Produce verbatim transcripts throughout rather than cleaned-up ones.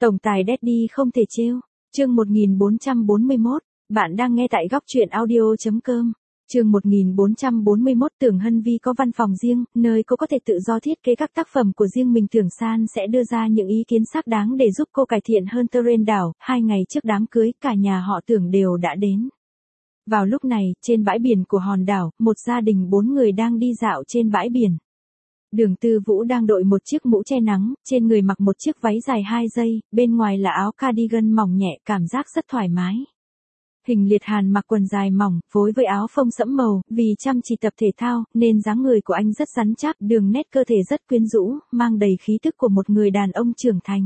Tổng tài Daddy không thể trêu. Chương một nghìn bốn trăm bốn mươi mốt, bạn đang nghe tại góc truyện audio chấm com. Chương một nghìn bốn trăm bốn mươi mốt, Tưởng Hân Vi có văn phòng riêng, nơi cô có thể tự do thiết kế các tác phẩm của riêng mình. Tưởng San sẽ đưa ra những ý kiến xác đáng để giúp cô cải thiện hơn terrain đảo. Hai ngày trước đám cưới, cả nhà họ Tưởng đều đã đến. Vào lúc này, trên bãi biển của hòn đảo, một gia đình bốn người đang đi dạo trên bãi biển. Đường Tư Vũ đang đội một chiếc mũ che nắng, trên người mặc một chiếc váy dài hai dây, bên ngoài là áo cardigan mỏng nhẹ, cảm giác rất thoải mái. Hình Liệt Hàn mặc quần dài mỏng, phối với áo phông sẫm màu, vì chăm chỉ tập thể thao, nên dáng người của anh rất rắn chắc, đường nét cơ thể rất quyến rũ, mang đầy khí tức của một người đàn ông trưởng thành.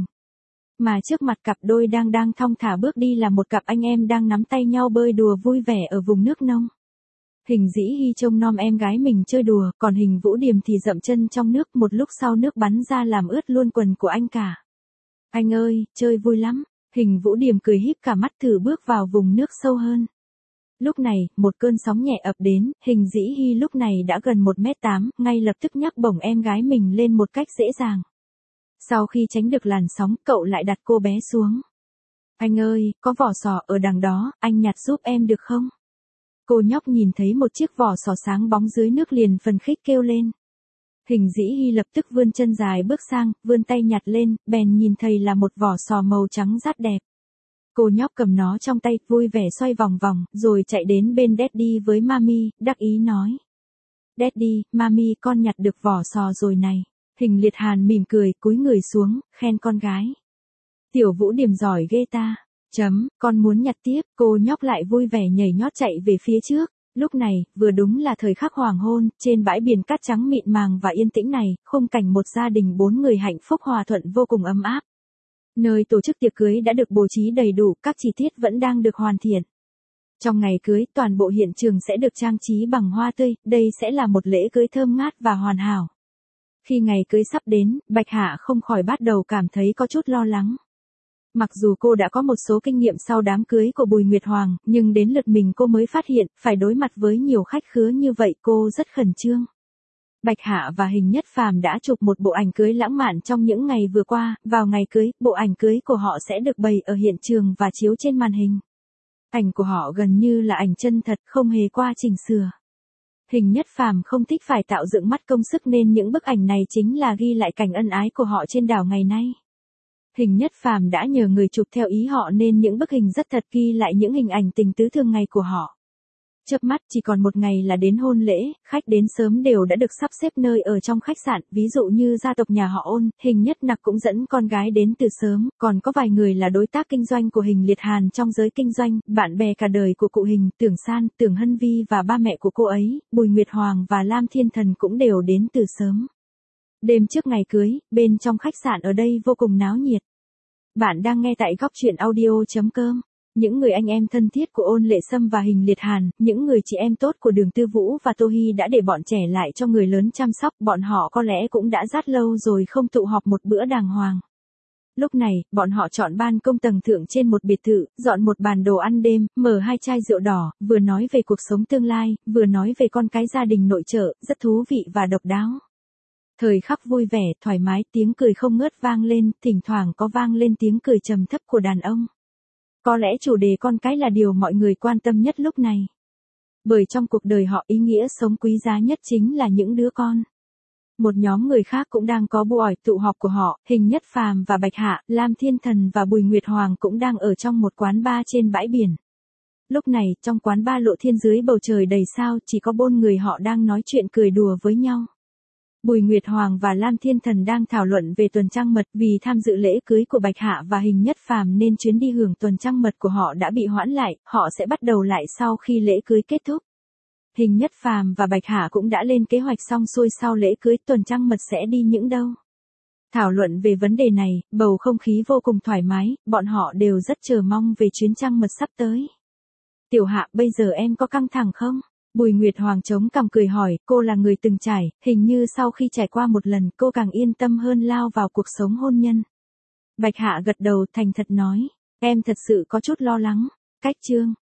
Mà trước mặt cặp đôi đang đang thong thả bước đi là một cặp anh em đang nắm tay nhau bơi đùa vui vẻ ở vùng nước nông. Hình Dĩ Hi trông nom em gái mình chơi đùa, còn Hình Vũ Điềm thì dậm chân trong nước, một lúc sau nước bắn ra làm ướt luôn quần của anh cả. Anh ơi, chơi vui lắm. Hình Vũ Điềm cười híp cả mắt thử bước vào vùng nước sâu hơn. Lúc này, một cơn sóng nhẹ ập đến, Hình Dĩ Hi lúc này đã gần một mét tám, ngay lập tức nhấc bổng em gái mình lên một cách dễ dàng. Sau khi tránh được làn sóng, cậu lại đặt cô bé xuống. Anh ơi, có vỏ sò ở đằng đó, anh nhặt giúp em được không? Cô nhóc nhìn thấy một chiếc vỏ sò sáng bóng dưới nước liền phấn khích kêu lên. Hình Dĩ Hi lập tức vươn chân dài bước sang, vươn tay nhặt lên, bèn nhìn thấy là một vỏ sò màu trắng rất đẹp. Cô nhóc cầm nó trong tay, vui vẻ xoay vòng vòng, rồi chạy đến bên Daddy với Mami, đắc ý nói. Daddy, Mami, con nhặt được vỏ sò rồi này. Hình Liệt Hàn mỉm cười, cúi người xuống, khen con gái. Tiểu Vũ Điềm giỏi ghê ta. Chấm, con muốn nhặt tiếp, cô nhóc lại vui vẻ nhảy nhót chạy về phía trước. Lúc này, vừa đúng là thời khắc hoàng hôn, trên bãi biển cát trắng mịn màng và yên tĩnh này, khung cảnh một gia đình bốn người hạnh phúc hòa thuận vô cùng ấm áp. Nơi tổ chức tiệc cưới đã được bố trí đầy đủ, các chi tiết vẫn đang được hoàn thiện. Trong ngày cưới, toàn bộ hiện trường sẽ được trang trí bằng hoa tươi, đây sẽ là một lễ cưới thơm ngát và hoàn hảo. Khi ngày cưới sắp đến, Bạch Hạ không khỏi bắt đầu cảm thấy có chút lo lắng. Mặc dù cô đã có một số kinh nghiệm sau đám cưới của Bùi Nguyệt Hoàng, nhưng đến lượt mình cô mới phát hiện, phải đối mặt với nhiều khách khứa như vậy cô rất khẩn trương. Bạch Hạ và Hình Nhất Phàm đã chụp một bộ ảnh cưới lãng mạn trong những ngày vừa qua, vào ngày cưới, bộ ảnh cưới của họ sẽ được bày ở hiện trường và chiếu trên màn hình. Ảnh của họ gần như là ảnh chân thật, không hề qua chỉnh sửa. Hình Nhất Phàm không thích phải tạo dựng mắt công sức nên những bức ảnh này chính là ghi lại cảnh ân ái của họ trên đảo ngày nay. Hình Nhất Phàm đã nhờ người chụp theo ý họ nên những bức hình rất thật ghi lại những hình ảnh tình tứ thường ngày của họ. Chớp mắt chỉ còn một ngày là đến hôn lễ, khách đến sớm đều đã được sắp xếp nơi ở trong khách sạn, ví dụ như gia tộc nhà họ Ôn, Hình Nhất Nặc cũng dẫn con gái đến từ sớm, còn có vài người là đối tác kinh doanh của Hình Liệt Hàn trong giới kinh doanh, bạn bè cả đời của cụ Hình, Tưởng San, Tưởng Hân Vi và ba mẹ của cô ấy, Bùi Nguyệt Hoàng và Lam Thiên Thần cũng đều đến từ sớm. Đêm trước ngày cưới, bên trong khách sạn ở đây vô cùng náo nhiệt. Bạn đang nghe tại góc truyện audio chấm com. Những người anh em thân thiết của Ôn Lệ Sâm và Hình Liệt Hàn, những người chị em tốt của Đường Tư Vũ và Tô Hi đã để bọn trẻ lại cho người lớn chăm sóc, bọn họ có lẽ cũng đã rất lâu rồi không tụ họp một bữa đàng hoàng. Lúc này, bọn họ chọn ban công tầng thượng trên một biệt thự, dọn một bàn đồ ăn đêm, mở hai chai rượu đỏ, vừa nói về cuộc sống tương lai, vừa nói về con cái gia đình nội trợ, rất thú vị và độc đáo. Thời khắc vui vẻ, thoải mái, tiếng cười không ngớt vang lên, thỉnh thoảng có vang lên tiếng cười trầm thấp của đàn ông. Có lẽ chủ đề con cái là điều mọi người quan tâm nhất lúc này. Bởi trong cuộc đời họ ý nghĩa sống quý giá nhất chính là những đứa con. Một nhóm người khác cũng đang có buổi tụ họp của họ, Hình Nhất Phàm và Bạch Hạ, Lam Thiên Thần và Bùi Nguyệt Hoàng cũng đang ở trong một quán bar trên bãi biển. Lúc này, trong quán bar lộ thiên dưới bầu trời đầy sao, chỉ có bốn người họ đang nói chuyện cười đùa với nhau. Bùi Nguyệt Hoàng và Lam Thiên Thần đang thảo luận về tuần trăng mật, vì tham dự lễ cưới của Bạch Hạ và Hình Nhất Phàm nên chuyến đi hưởng tuần trăng mật của họ đã bị hoãn lại, họ sẽ bắt đầu lại sau khi lễ cưới kết thúc. Hình Nhất Phàm và Bạch Hạ cũng đã lên kế hoạch xong xuôi sau lễ cưới tuần trăng mật sẽ đi những đâu. Thảo luận về vấn đề này, bầu không khí vô cùng thoải mái, bọn họ đều rất chờ mong về chuyến trăng mật sắp tới. Tiểu Hạ, bây giờ em có căng thẳng không? Bùi Nguyệt Hoàng chống cằm cười hỏi, cô là người từng trải, hình như sau khi trải qua một lần cô càng yên tâm hơn lao vào cuộc sống hôn nhân. Bạch Hạ gật đầu thành thật nói, em thật sự có chút lo lắng. Cách chương